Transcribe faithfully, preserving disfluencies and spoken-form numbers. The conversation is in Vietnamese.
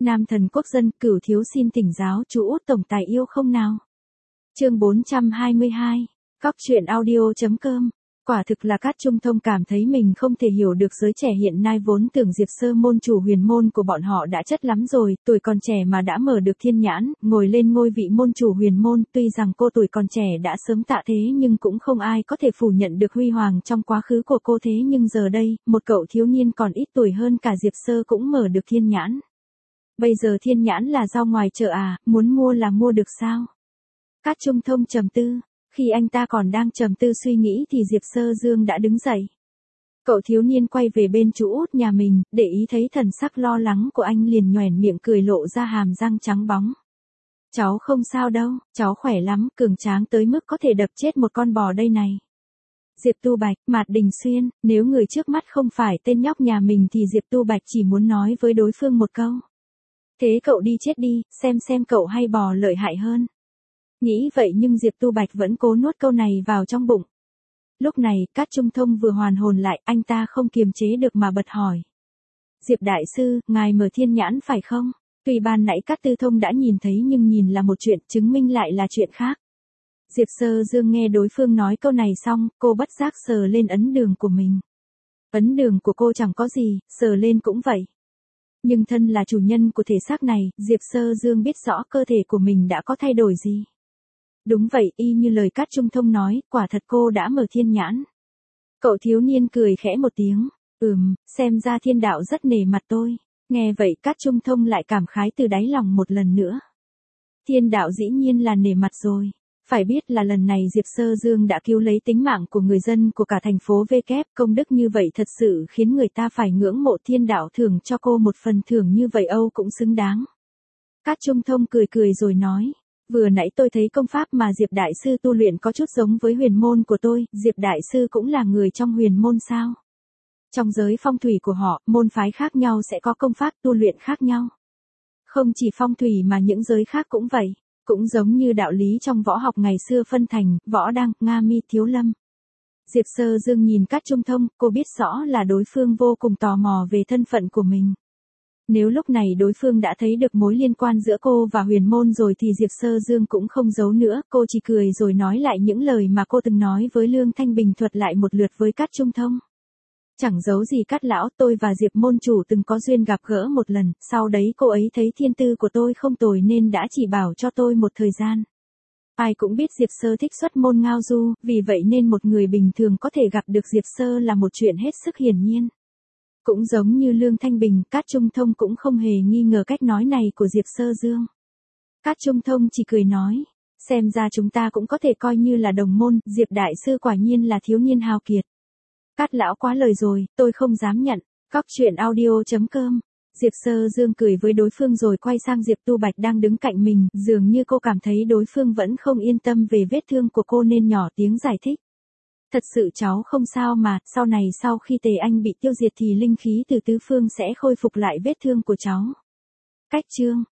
Nam thần quốc dân, Cửu thiếu xin tỉnh giáo chú út tổng tài yêu không nào. Chương bốn trăm hai mươi hai. Cóc truyện audio.com. Quả thực là Cát Trung Thông cảm thấy mình không thể hiểu được giới trẻ hiện nay vốn tưởng Diệp Sơ môn chủ huyền môn của bọn họ đã chất lắm rồi, tuổi còn trẻ mà đã mở được thiên nhãn, ngồi lên ngôi vị môn chủ huyền môn, tuy rằng cô tuổi còn trẻ đã sớm tạ thế nhưng cũng không ai có thể phủ nhận được huy hoàng trong quá khứ của cô thế nhưng giờ đây, một cậu thiếu niên còn ít tuổi hơn cả Diệp Sơ cũng mở được thiên nhãn. Bây giờ thiên nhãn là rau ngoài chợ à, muốn mua là mua được sao? Cát Trung Thông trầm tư. Khi anh ta còn đang trầm tư suy nghĩ thì Diệp Sơ Dương đã đứng dậy. Cậu thiếu niên quay về bên chú út nhà mình, để ý thấy thần sắc lo lắng của anh liền nhoẻn miệng cười lộ ra hàm răng trắng bóng. Cháu không sao đâu, cháu khỏe lắm, cường tráng tới mức có thể đập chết một con bò đây này. Diệp Tu Bạch, Mạt Đình Xuyên, nếu người trước mắt không phải tên nhóc nhà mình thì Diệp Tu Bạch chỉ muốn nói với đối phương một câu. Thế cậu đi chết đi, xem xem cậu hay bò lợi hại hơn. Nghĩ vậy nhưng Diệp Tu Bạch vẫn cố nuốt câu này vào trong bụng. Lúc này, Cát Trung Thông vừa hoàn hồn lại, anh ta không kiềm chế được mà bật hỏi. Diệp Đại Sư, ngài mở thiên nhãn phải không? Tuy ban nãy Cát Tư Thông đã nhìn thấy nhưng nhìn là một chuyện, chứng minh lại là chuyện khác. Diệp Sơ Dương nghe đối phương nói câu này xong, cô bất giác sờ lên ấn đường của mình. Ấn đường của cô chẳng có gì, sờ lên cũng vậy. Nhưng thân là chủ nhân của thể xác này, Diệp Sơ Dương biết rõ cơ thể của mình đã có thay đổi gì. Đúng vậy, y như lời Cát Trung Thông nói, quả thật cô đã mở thiên nhãn. Cậu thiếu niên cười khẽ một tiếng, ừm, xem ra thiên đạo rất nể mặt tôi. Nghe vậy Cát Trung Thông lại cảm khái từ đáy lòng một lần nữa. Thiên đạo dĩ nhiên là nể mặt rồi. Phải biết là lần này Diệp Sơ Dương đã cứu lấy tính mạng của người dân của cả thành phố V kép, công đức như vậy thật sự khiến người ta phải ngưỡng mộ, thiên đạo thưởng cho cô một phần thưởng như vậy Âu cũng xứng đáng. Cát Trung Thông cười cười rồi nói. Vừa nãy tôi thấy công pháp mà Diệp Đại Sư tu luyện có chút giống với huyền môn của tôi, Diệp Đại Sư cũng là người trong huyền môn sao? Trong giới phong thủy của họ, môn phái khác nhau sẽ có công pháp tu luyện khác nhau. Không chỉ phong thủy mà những giới khác cũng vậy, cũng giống như đạo lý trong võ học ngày xưa phân thành, võ đăng, Nga Mi, Thiếu Lâm. Diệp Sơ Dương nhìn Cát Trung Thông, cô biết rõ là đối phương vô cùng tò mò về thân phận của mình. Nếu lúc này đối phương đã thấy được mối liên quan giữa cô và huyền môn rồi thì Diệp Sơ Dương cũng không giấu nữa, cô chỉ cười rồi nói lại những lời mà cô từng nói với Lương Thanh Bình thuật lại một lượt với Cát Trung Thông. Chẳng giấu gì Cát lão, tôi và Diệp môn chủ từng có duyên gặp gỡ một lần, sau đấy cô ấy thấy thiên tư của tôi không tồi nên đã chỉ bảo cho tôi một thời gian. Ai cũng biết Diệp Sơ thích xuất môn ngao du, vì vậy nên một người bình thường có thể gặp được Diệp Sơ là một chuyện hết sức hiển nhiên. Cũng giống như Lương Thanh Bình, Cát Trung Thông cũng không hề nghi ngờ cách nói này của Diệp Sơ Dương. Cát Trung Thông chỉ cười nói, xem ra chúng ta cũng có thể coi như là đồng môn, Diệp Đại Sư quả nhiên là thiếu niên hào kiệt. Cát lão quá lời rồi, tôi không dám nhận. Cóc truyện audio.com. Diệp Sơ Dương cười với đối phương rồi quay sang Diệp Tu Bạch đang đứng cạnh mình, dường như cô cảm thấy đối phương vẫn không yên tâm về vết thương của cô nên nhỏ tiếng giải thích. Thật sự cháu không sao mà, sau này sau khi Tề Anh bị tiêu diệt thì linh khí từ tứ phương sẽ khôi phục lại vết thương của cháu. Cách chương